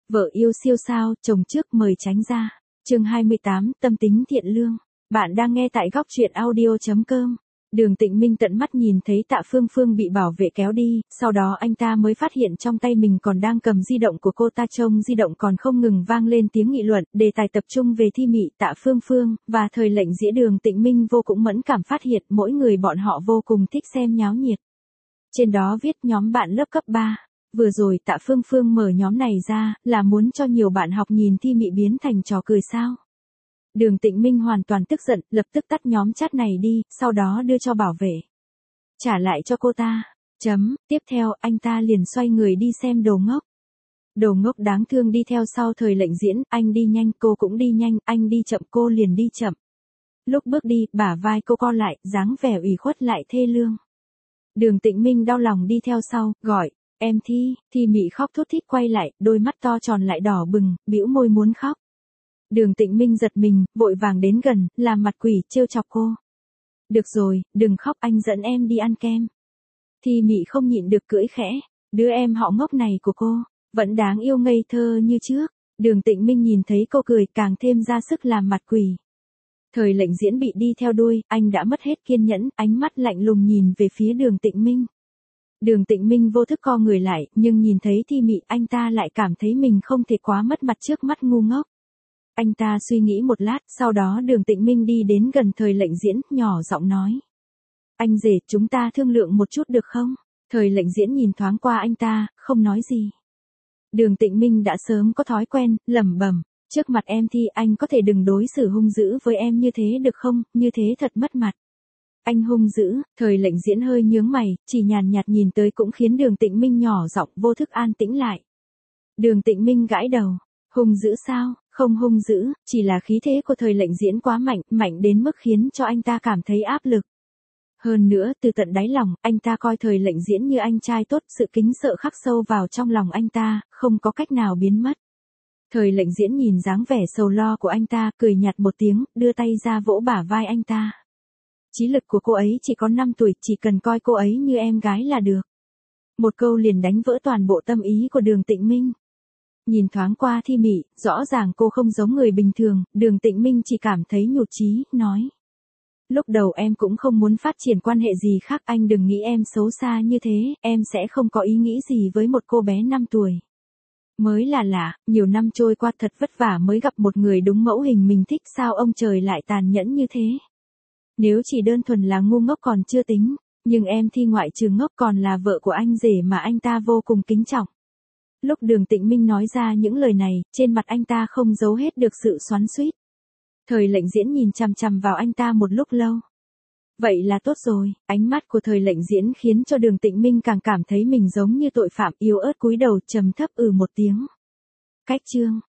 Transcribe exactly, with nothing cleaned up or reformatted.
Vợ yêu siêu sao, chồng trước mời tránh ra. Chương hai mươi tám, tâm tính thiện lương. Bạn đang nghe tại góc truyện audio chấm com. Đường Tịnh Minh tận mắt nhìn thấy Tạ Phương Phương bị bảo vệ kéo đi, sau đó anh ta mới phát hiện trong tay mình còn đang cầm di động của cô ta, trông di động còn không ngừng vang lên tiếng nghị luận, đề tài tập trung về Thi Mị, Tạ Phương Phương, và thời lệnh dĩa. Đường Tịnh Minh vô cùng mẫn cảm phát hiện mỗi người bọn họ vô cùng thích xem nháo nhiệt. Trên đó viết nhóm bạn lớp cấp ba. Vừa rồi Tạ Phương Phương mở nhóm này ra, là muốn cho nhiều bạn học nhìn Thi Mị biến thành trò cười sao? Đường Tịnh Minh hoàn toàn tức giận, lập tức tắt nhóm chat này đi, sau đó đưa cho bảo vệ. Trả lại cho cô ta. Chấm, tiếp theo anh ta liền xoay người đi xem Đồ Ngốc. Đồ Ngốc đáng thương đi theo sau thời lệnh diễn, anh đi nhanh cô cũng đi nhanh, anh đi chậm cô liền đi chậm. Lúc bước đi, bả vai cô co lại, dáng vẻ ủy khuất lại thê lương. Đường Tịnh Minh đau lòng đi theo sau, gọi, em Thi, Thi Mị khóc thút thít quay lại, đôi mắt to tròn lại đỏ bừng, bĩu môi muốn khóc. Đường Tịnh Minh giật mình, vội vàng đến gần, làm mặt quỷ, trêu chọc cô. Được rồi, đừng khóc, anh dẫn em đi ăn kem. Thi Mị không nhịn được cưỡi khẽ, đứa em họ ngốc này của cô, vẫn đáng yêu ngây thơ như trước. Đường Tịnh Minh nhìn thấy cô cười càng thêm ra sức làm mặt quỷ. Thời lệnh diễn bị đi theo đuôi, anh đã mất hết kiên nhẫn, ánh mắt lạnh lùng nhìn về phía Đường Tịnh Minh. Đường Tịnh Minh vô thức co người lại, nhưng nhìn thấy Thi Mị anh ta lại cảm thấy mình không thể quá mất mặt trước mắt ngu ngốc. Anh ta suy nghĩ một lát, sau đó Đường Tịnh Minh đi đến gần thời lệnh diễn, nhỏ giọng nói. Anh rể, chúng ta thương lượng một chút được không? Thời lệnh diễn nhìn thoáng qua anh ta, không nói gì. Đường Tịnh Minh đã sớm có thói quen, lẩm bẩm, trước mặt em Thi anh có thể đừng đối xử hung dữ với em như thế được không, như thế thật mất mặt. Anh hung dữ, thời lệnh diễn hơi nhướng mày, chỉ nhàn nhạt nhìn tới cũng khiến Đường Tịnh Minh nhỏ giọng vô thức an tĩnh lại. Đường Tịnh Minh gãi đầu, hung dữ sao? Không hung dữ, chỉ là khí thế của thời lệnh diễn quá mạnh, mạnh đến mức khiến cho anh ta cảm thấy áp lực. Hơn nữa, từ tận đáy lòng, anh ta coi thời lệnh diễn như anh trai tốt, sự kính sợ khắc sâu vào trong lòng anh ta, không có cách nào biến mất. Thời lệnh diễn nhìn dáng vẻ sầu lo của anh ta, cười nhạt một tiếng, đưa tay ra vỗ bả vai anh ta. Trí lực của cô ấy chỉ có năm tuổi, chỉ cần coi cô ấy như em gái là được. Một câu liền đánh vỡ toàn bộ tâm ý của Đường Tịnh Minh. Nhìn thoáng qua Thi Mị, rõ ràng cô không giống người bình thường, Đường Tịnh Minh chỉ cảm thấy nhụt chí, nói. Lúc đầu em cũng không muốn phát triển quan hệ gì khác, anh đừng nghĩ em xấu xa như thế, em sẽ không có ý nghĩ gì với một cô bé năm tuổi. Mới là lạ, nhiều năm trôi qua thật vất vả mới gặp một người đúng mẫu hình mình thích, sao ông trời lại tàn nhẫn như thế. Nếu chỉ đơn thuần là ngu ngốc còn chưa tính, nhưng em Thi ngoại trừ ngốc còn là vợ của anh rể mà anh ta vô cùng kính trọng. Lúc Đường Tịnh Minh nói ra những lời này, trên mặt anh ta không giấu hết được sự xoắn xuýt. Thời lệnh diễn nhìn chằm chằm vào anh ta một lúc lâu. Vậy là tốt rồi, ánh mắt của thời lệnh diễn khiến cho Đường Tịnh Minh càng cảm thấy mình giống như tội phạm, yếu ớt cúi đầu trầm thấp ừ một tiếng. Cách chương.